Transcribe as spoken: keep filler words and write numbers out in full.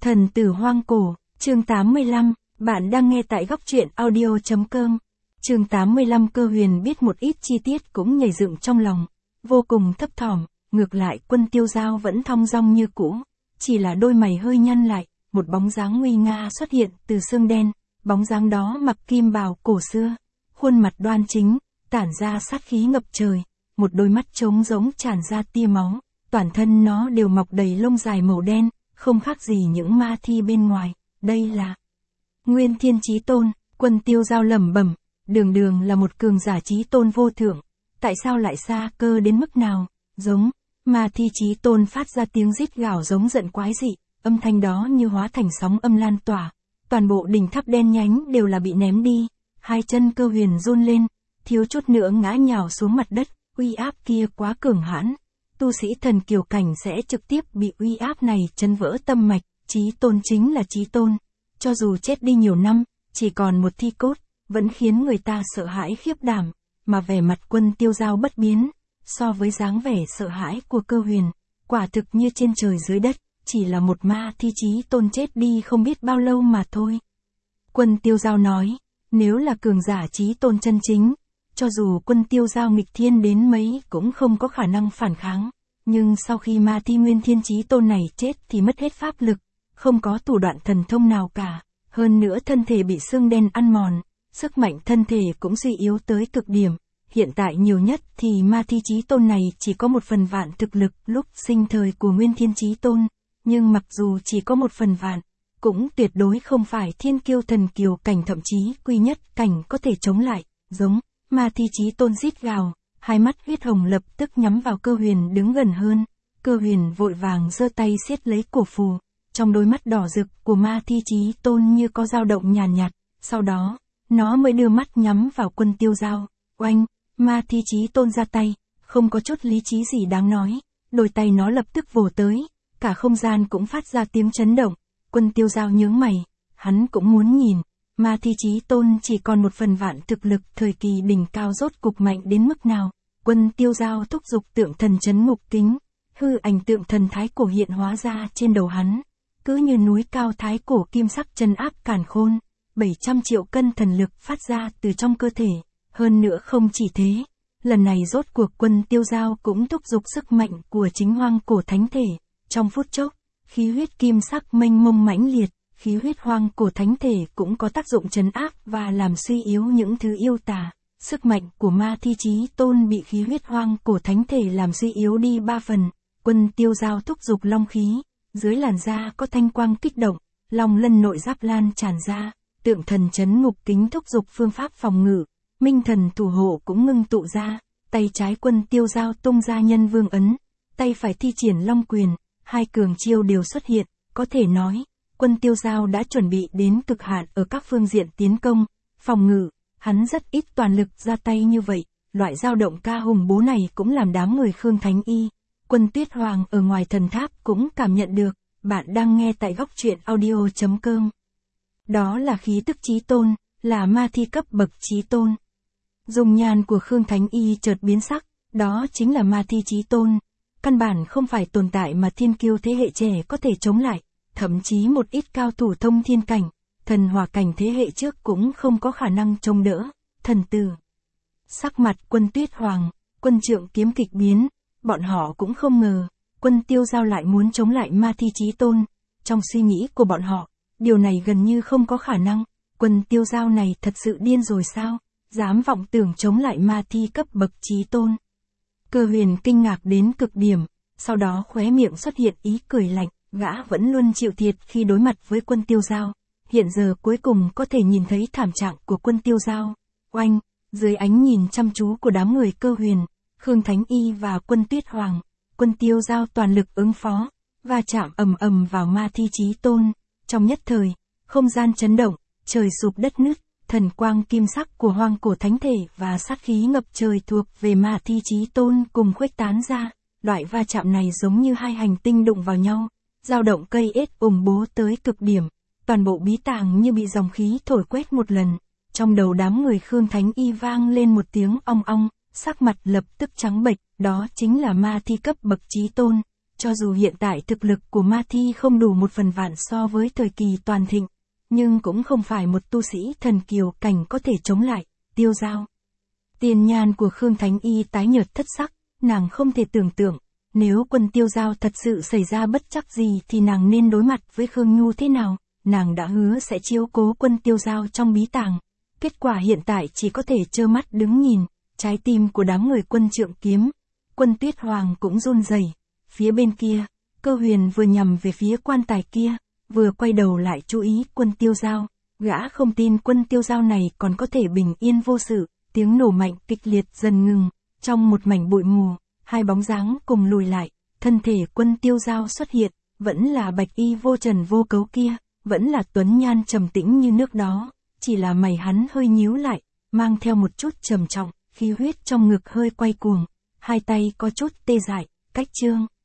Thần tử hoang cổ, chương tám mươi lăm, bạn đang nghe tại góc truyện audio chấm com. Chương tám mươi lăm Cơ Huyền biết một ít chi tiết cũng nhảy dựng trong lòng, vô cùng thấp thỏm, ngược lại Quân Tiêu Dao vẫn thong dong như cũ, chỉ là đôi mày hơi nhăn lại, một bóng dáng nguy nga xuất hiện từ xương đen, bóng dáng đó mặc kim bào cổ xưa, khuôn mặt đoan chính, tản ra sát khí ngập trời, một đôi mắt trống rỗng tràn ra tia máu, toàn thân nó đều mọc đầy lông dài màu đen, không khác gì những ma thi bên ngoài, đây là Nguyên Thiên Chí Tôn. Quân Tiêu Dao lẩm bẩm, đường đường là một cường giả chí tôn vô thượng, tại sao lại xa cơ đến mức nào? Giống, ma thi chí tôn phát ra tiếng rít gào giống giận quái dị, âm thanh đó như hóa thành sóng âm lan tỏa, toàn bộ đỉnh tháp đen nhánh đều là bị ném đi, hai chân Cơ Huyền run lên, thiếu chút nữa ngã nhào xuống mặt đất, uy áp kia quá cường hãn, tu sĩ thần kiều cảnh sẽ trực tiếp bị uy áp này chấn vỡ tâm mạch, chí tôn chính là chí tôn, cho dù chết đi nhiều năm, chỉ còn một thi cốt, vẫn khiến người ta sợ hãi khiếp đảm, mà vẻ mặt Quân Tiêu Dao bất biến, so với dáng vẻ sợ hãi của Cơ Huyền, quả thực như trên trời dưới đất, chỉ là một ma thi chí tôn chết đi không biết bao lâu mà thôi. Quân Tiêu Dao nói, nếu là cường giả chí tôn chân chính, cho dù Quân Tiêu Dao nghịch thiên đến mấy cũng không có khả năng phản kháng, nhưng sau khi ma thi Nguyên Thiên Chí Tôn này chết thì mất hết pháp lực, không có thủ đoạn thần thông nào cả, hơn nữa thân thể bị xương đen ăn mòn, sức mạnh thân thể cũng suy yếu tới cực điểm, hiện tại nhiều nhất thì ma thi Chí Tôn này chỉ có một phần vạn thực lực lúc sinh thời của Nguyên Thiên Chí Tôn, nhưng mặc dù chỉ có một phần vạn, cũng tuyệt đối không phải thiên kiêu thần kiều cảnh thậm chí quy nhất cảnh có thể chống lại, giống. Ma thi Chí Tôn rít gào, hai mắt huyết hồng lập tức nhắm vào Cơ Huyền đứng gần hơn, Cơ Huyền vội vàng giơ tay siết lấy cổ phù, trong đôi mắt đỏ rực của ma thi Chí Tôn như có dao động nhàn nhạt, nhạt, sau đó, nó mới đưa mắt nhắm vào Quân Tiêu Dao, oanh, ma thi Chí Tôn ra tay, không có chút lý trí gì đáng nói, đôi tay nó lập tức vồ tới, cả không gian cũng phát ra tiếng chấn động, Quân Tiêu Dao nhướng mày, hắn cũng muốn nhìn. Ma thi Chí Tôn chỉ còn một phần vạn thực lực thời kỳ đỉnh cao rốt cục mạnh đến mức nào. Quân Tiêu Dao thúc giục tượng thần chấn ngục kính, hư ảnh tượng thần thái cổ hiện hóa ra trên đầu hắn, cứ như núi cao thái cổ kim sắc chân áp càn khôn, bảy trăm triệu cân thần lực phát ra từ trong cơ thể, hơn nữa không chỉ thế, lần này rốt cuộc Quân Tiêu Dao cũng thúc giục sức mạnh của chính hoang cổ thánh thể, trong phút chốc, khí huyết kim sắc mênh mông mãnh liệt. Khí huyết hoang cổ thánh thể cũng có tác dụng trấn áp và làm suy yếu những thứ yêu tà. Sức mạnh của ma thi Chí Tôn bị khí huyết hoang cổ thánh thể làm suy yếu đi ba phần. Quân Tiêu Dao thúc giục long khí, dưới làn da có thanh quang kích động, long lân nội giáp lan tràn ra, tượng thần chấn ngục kính thúc giục phương pháp phòng ngự, minh thần thủ hộ cũng ngưng tụ ra, tay trái Quân Tiêu Dao tung ra nhân vương ấn, tay phải thi triển long quyền, hai cường chiêu đều xuất hiện, có thể nói. Quân Tiêu Dao đã chuẩn bị đến cực hạn ở các phương diện tiến công, phòng ngự, hắn rất ít toàn lực ra tay như vậy, loại dao động ca hùng bố này cũng làm đám người Khương Thánh Y, Quân Tuyết Hoàng ở ngoài thần tháp cũng cảm nhận được, bạn đang nghe tại góc truyện audio chấm com. Đó là khí tức chí tôn, là ma thi cấp bậc chí tôn. Dung nhan của Khương Thánh Y chợt biến sắc, đó chính là ma thi chí tôn, căn bản không phải tồn tại mà thiên kiêu thế hệ trẻ có thể chống lại. Thậm chí một ít cao thủ thông thiên cảnh, thần hỏa cảnh thế hệ trước cũng không có khả năng chống đỡ, thần tử. Sắc mặt Quân Tuyết Hoàng, Quân Trượng kiếm kịch biến, bọn họ cũng không ngờ, Quân Tiêu Dao lại muốn chống lại ma thi Chí Tôn, trong suy nghĩ của bọn họ, điều này gần như không có khả năng, Quân Tiêu Dao này thật sự điên rồi sao, dám vọng tưởng chống lại ma thi cấp bậc Chí Tôn. Cơ Huyền kinh ngạc đến cực điểm, sau đó khóe miệng xuất hiện ý cười lạnh. Gã vẫn luôn chịu thiệt khi đối mặt với Quân Tiêu Dao, hiện giờ cuối cùng có thể nhìn thấy thảm trạng của Quân Tiêu Dao. Oanh, dưới ánh nhìn chăm chú của đám người Cơ Huyền, Khương Thánh Y và Quân Tuyết Hoàng, Quân Tiêu Dao toàn lực ứng phó, và chạm ầm ầm vào ma thi Chí Tôn. Trong nhất thời, không gian chấn động, trời sụp đất nứt, thần quang kim sắc của hoang cổ thánh thể và sát khí ngập trời thuộc về ma thi Chí Tôn cùng khuếch tán ra. Loại va chạm này giống như hai hành tinh đụng vào nhau. Dao động cây ết ủng bố tới cực điểm, toàn bộ bí tàng như bị dòng khí thổi quét một lần, trong đầu đám người Khương Thánh Y vang lên một tiếng ong ong, sắc mặt lập tức trắng bệch, đó chính là ma thi cấp bậc Chí Tôn, cho dù hiện tại thực lực của Ma Thi không đủ một phần vạn so với thời kỳ toàn thịnh, nhưng cũng không phải một tu sĩ thần kiều cảnh có thể chống lại, Tiêu Dao. Tiền nhan của Khương Thánh Y tái nhợt thất sắc, nàng không thể tưởng tượng, nếu quân Tiêu Dao thật sự xảy ra bất trắc gì thì nàng nên đối mặt với Khương Nhu thế nào, nàng đã hứa sẽ chiếu cố quân Tiêu Dao trong bí tàng. Kết quả hiện tại chỉ có thể trơ mắt đứng nhìn, trái tim của đám người quân Trượng Kiếm, quân Tuyết Hoàng cũng run rẩy. Phía bên kia, Cơ Huyền vừa nhằm về phía quan tài kia, vừa quay đầu lại chú ý quân Tiêu Dao, gã không tin quân Tiêu Dao này còn có thể bình yên vô sự, tiếng nổ mạnh kịch liệt dần ngừng, trong một mảnh bụi mù, hai bóng dáng cùng lùi lại, thân thể quân Tiêu Dao xuất hiện, vẫn là bạch y vô trần vô cấu kia, vẫn là tuấn nhan trầm tĩnh như nước đó, chỉ là mày hắn hơi nhíu lại, mang theo một chút trầm trọng, khí huyết trong ngực hơi quay cuồng, hai tay có chút tê dại, cách chương.